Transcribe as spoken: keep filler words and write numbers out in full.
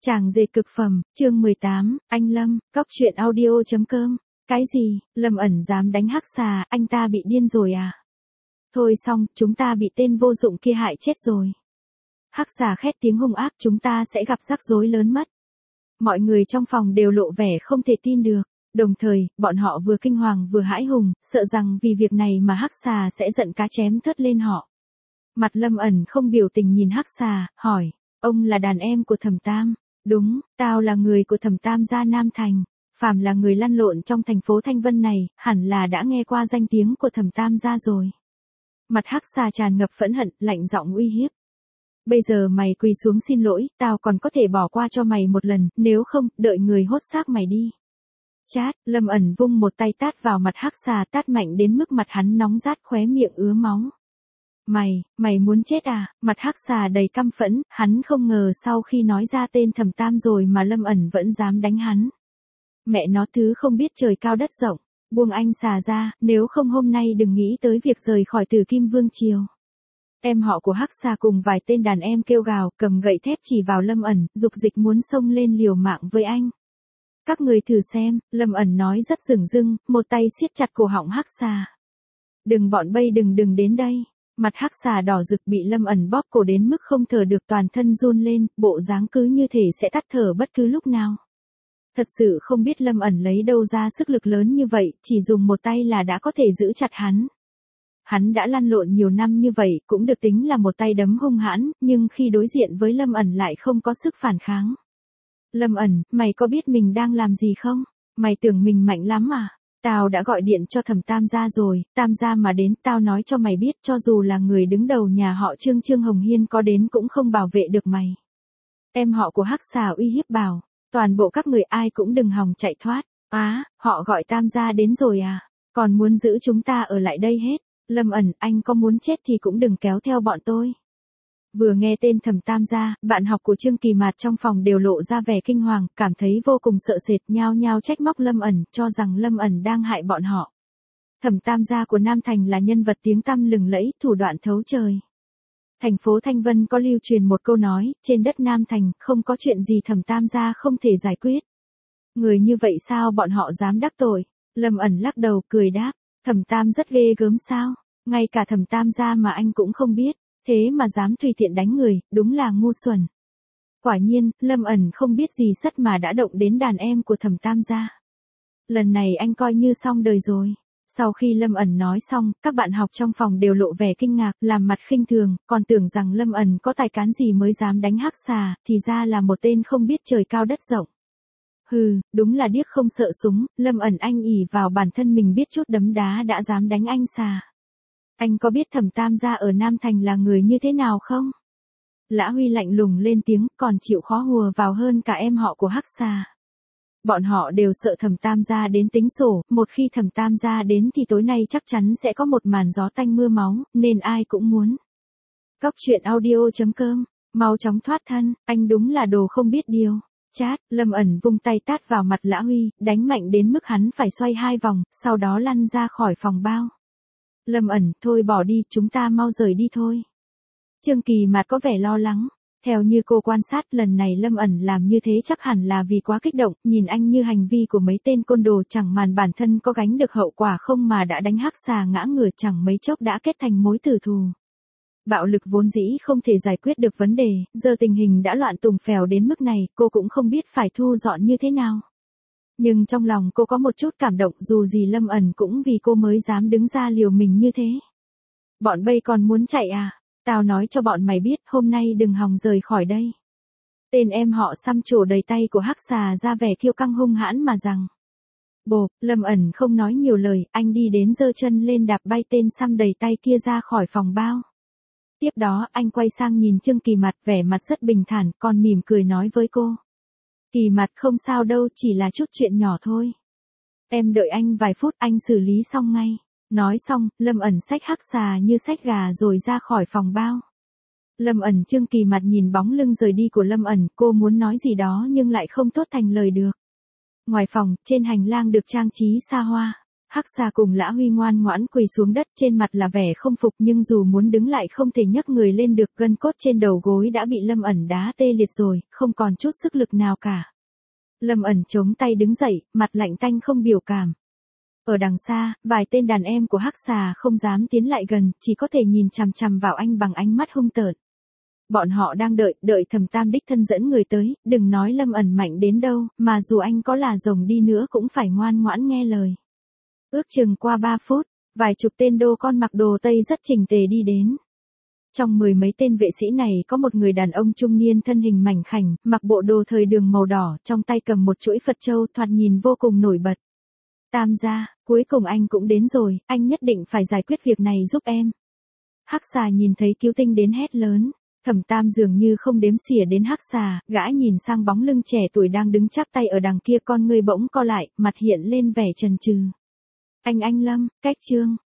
Chàng dệt cực phẩm, chương mười tám, anh Lâm, cóc truyện audio chấm com. Cái gì, Lâm ẩn dám đánh Hắc Xà, anh ta bị điên rồi à? Thôi xong, chúng ta bị tên vô dụng kia hại chết rồi. Hắc Xà khét tiếng hung ác, chúng ta sẽ gặp rắc rối lớn mất. Mọi người trong phòng đều lộ vẻ không thể tin được. Đồng thời, bọn họ vừa kinh hoàng vừa hãi hùng, sợ rằng vì việc này mà Hắc Xà sẽ giận cá chém thớt lên họ. Mặt Lâm ẩn không biểu tình nhìn Hắc Xà, hỏi, ông là đàn em của Thẩm Tam. Đúng, tao là người của Thẩm Tam gia Nam Thành. Phàm là người lăn lộn trong thành phố Thanh Vân này, hẳn là đã nghe qua danh tiếng của Thẩm Tam gia rồi. Mặt Hắc Xà tràn ngập phẫn hận, lạnh giọng uy hiếp. Bây giờ mày quỳ xuống xin lỗi, tao còn có thể bỏ qua cho mày một lần, nếu không, đợi người hốt xác mày đi. Chát, Lâm ẩn vung một tay tát vào mặt Hắc Xà, tát mạnh đến mức mặt hắn nóng rát, khóe miệng ứa máu. Mày, mày muốn chết à? Mặt Hắc Xà đầy căm phẫn, hắn không ngờ sau khi nói ra tên Thẩm Tam rồi mà Lâm ẩn vẫn dám đánh hắn. Mẹ nó thứ không biết trời cao đất rộng, buông anh Xà ra, nếu không hôm nay đừng nghĩ tới việc rời khỏi Tử Kim Vương Triều. Em họ của Hắc Xà cùng vài tên đàn em kêu gào, cầm gậy thép chỉ vào Lâm ẩn, dục dịch muốn xông lên liều mạng với anh. Các người thử xem, Lâm ẩn nói rất dửng dưng, một tay siết chặt cổ họng Hắc Xà. Đừng bọn bay đừng đừng đến đây. Mặt Hắc Xà đỏ rực bị Lâm ẩn bóp cổ đến mức không thở được, toàn thân run lên, bộ dáng cứ như thể sẽ tắt thở bất cứ lúc nào. Thật sự không biết Lâm ẩn lấy đâu ra sức lực lớn như vậy, chỉ dùng một tay là đã có thể giữ chặt hắn. Hắn đã lăn lộn nhiều năm như vậy, cũng được tính là một tay đấm hung hãn, nhưng khi đối diện với Lâm ẩn lại không có sức phản kháng. Lâm ẩn, mày có biết mình đang làm gì không? Mày tưởng mình mạnh lắm à? Tao đã gọi điện cho Thẩm Tam gia rồi, Tam gia mà đến, tao nói cho mày biết, cho dù là người đứng đầu nhà họ Trương Trương Hồng Hiên có đến cũng không bảo vệ được mày. Em họ của Hắc Xà uy hiếp bảo, toàn bộ các người ai cũng đừng hòng chạy thoát. Á, à, họ gọi Tam gia đến rồi à? Còn muốn giữ chúng ta ở lại đây hết. Lâm ẩn, anh có muốn chết thì cũng đừng kéo theo bọn tôi. Vừa nghe tên Thẩm Tam gia, bạn học của Trương Kỳ Mạt trong phòng đều lộ ra vẻ kinh hoàng, cảm thấy vô cùng sợ sệt, nhao nhao trách móc Lâm ẩn, cho rằng Lâm ẩn đang hại bọn họ. Thẩm Tam gia của Nam Thành là nhân vật tiếng tăm lừng lẫy, thủ đoạn thấu trời. Thành phố Thanh Vân có lưu truyền một câu nói, trên đất Nam Thành, không có chuyện gì Thẩm Tam gia không thể giải quyết. Người như vậy sao bọn họ dám đắc tội? Lâm ẩn lắc đầu cười đáp, Thẩm Tam rất ghê gớm sao? Ngay cả Thẩm Tam gia mà anh cũng không biết. Thế mà dám tùy tiện đánh người, đúng là ngu xuẩn. Quả nhiên, Lâm ẩn không biết gì sất mà đã động đến đàn em của Thẩm Tam gia. Lần này anh coi như xong đời rồi. Sau khi Lâm ẩn nói xong, các bạn học trong phòng đều lộ vẻ kinh ngạc, làm mặt khinh thường, còn tưởng rằng Lâm ẩn có tài cán gì mới dám đánh Hắc Xà, thì ra là một tên không biết trời cao đất rộng. Hừ, đúng là điếc không sợ súng, Lâm ẩn anh ỉ vào bản thân mình biết chút đấm đá đã dám đánh anh Xà. Anh có biết Thẩm Tam gia ở Nam Thành là người như thế nào không? Lã Huy lạnh lùng lên tiếng, còn chịu khó hùa vào hơn cả em họ của Hắc Xà. Bọn họ đều sợ Thẩm Tam gia đến tính sổ, một khi Thẩm Tam gia đến thì tối nay chắc chắn sẽ có một màn gió tanh mưa máu, nên ai cũng muốn. Cóc truyện audio chấm com, mau chóng thoát thân, anh đúng là đồ không biết điều. Chát, Lâm ẩn vung tay tát vào mặt Lã Huy, đánh mạnh đến mức hắn phải xoay hai vòng, sau đó lăn ra khỏi phòng bao. Lâm ẩn, thôi bỏ đi, chúng ta mau rời đi thôi. Trương Kỳ Mạt có vẻ lo lắng. Theo như cô quan sát, lần này Lâm ẩn làm như thế chắc hẳn là vì quá kích động, nhìn anh như hành vi của mấy tên côn đồ chẳng màn bản thân có gánh được hậu quả không mà đã đánh Hắc Xà ngã ngửa, chẳng mấy chốc đã kết thành mối tử thù. Bạo lực vốn dĩ không thể giải quyết được vấn đề, giờ tình hình đã loạn tùng phèo đến mức này, cô cũng không biết phải thu dọn như thế nào. Nhưng trong lòng cô có một chút cảm động, dù gì Lâm ẩn cũng vì cô mới dám đứng ra liều mình như thế. Bọn bay còn muốn chạy à? Tao nói cho bọn mày biết, hôm nay đừng hòng rời khỏi đây. Tên em họ xăm trổ đầy tay của Hắc Xà ra vẻ kiêu căng hung hãn mà rằng. Bộp, Lâm ẩn không nói nhiều lời, anh đi đến giơ chân lên đạp bay tên xăm đầy tay kia ra khỏi phòng bao. Tiếp đó, anh quay sang nhìn Trương Kỳ Mạt, vẻ mặt rất bình thản, còn mỉm cười nói với cô. Kỳ Mạt không sao đâu, chỉ là chút chuyện nhỏ thôi. Em đợi anh vài phút, anh xử lý xong ngay. Nói xong, Lâm ẩn xách Hắc Xà như xách gà rồi ra khỏi phòng bao. Lâm ẩn Trương Kỳ Mạt nhìn bóng lưng rời đi của Lâm ẩn, cô muốn nói gì đó nhưng lại không thốt thành lời được. Ngoài phòng, trên hành lang được trang trí xa hoa. Hắc xà cùng Lã Huy ngoan ngoãn quỳ xuống đất, trên mặt là vẻ không phục nhưng dù muốn đứng lại không thể nhấc người lên được, gân cốt trên đầu gối đã bị Lâm ẩn đá tê liệt rồi, không còn chút sức lực nào cả. Lâm ẩn chống tay đứng dậy, mặt lạnh tanh không biểu cảm. Ở đằng xa, vài tên đàn em của Hắc xà không dám tiến lại gần, chỉ có thể nhìn chằm chằm vào anh bằng ánh mắt hung tợn. Bọn họ đang đợi, đợi Thẩm Tam đích thân dẫn người tới, đừng nói Lâm ẩn mạnh đến đâu, mà dù anh có là rồng đi nữa cũng phải ngoan ngoãn nghe lời. Ước chừng qua ba phút, vài chục tên đô con mặc đồ Tây rất chỉnh tề đi đến. Trong mười mấy tên vệ sĩ này có một người đàn ông trung niên thân hình mảnh khảnh, mặc bộ đồ thời đường màu đỏ, trong tay cầm một chuỗi Phật châu, thoạt nhìn vô cùng nổi bật. Tam gia, cuối cùng anh cũng đến rồi, anh nhất định phải giải quyết việc này giúp em. Hắc xà nhìn thấy Cứu Tinh đến hét lớn. Thẩm Tam dường như không đếm xỉa đến Hắc xà, gã nhìn sang bóng lưng trẻ tuổi đang đứng chắp tay ở đằng kia, con người bỗng co lại, mặt hiện lên vẻ chần chừ. Anh anh Lâm, cách chương.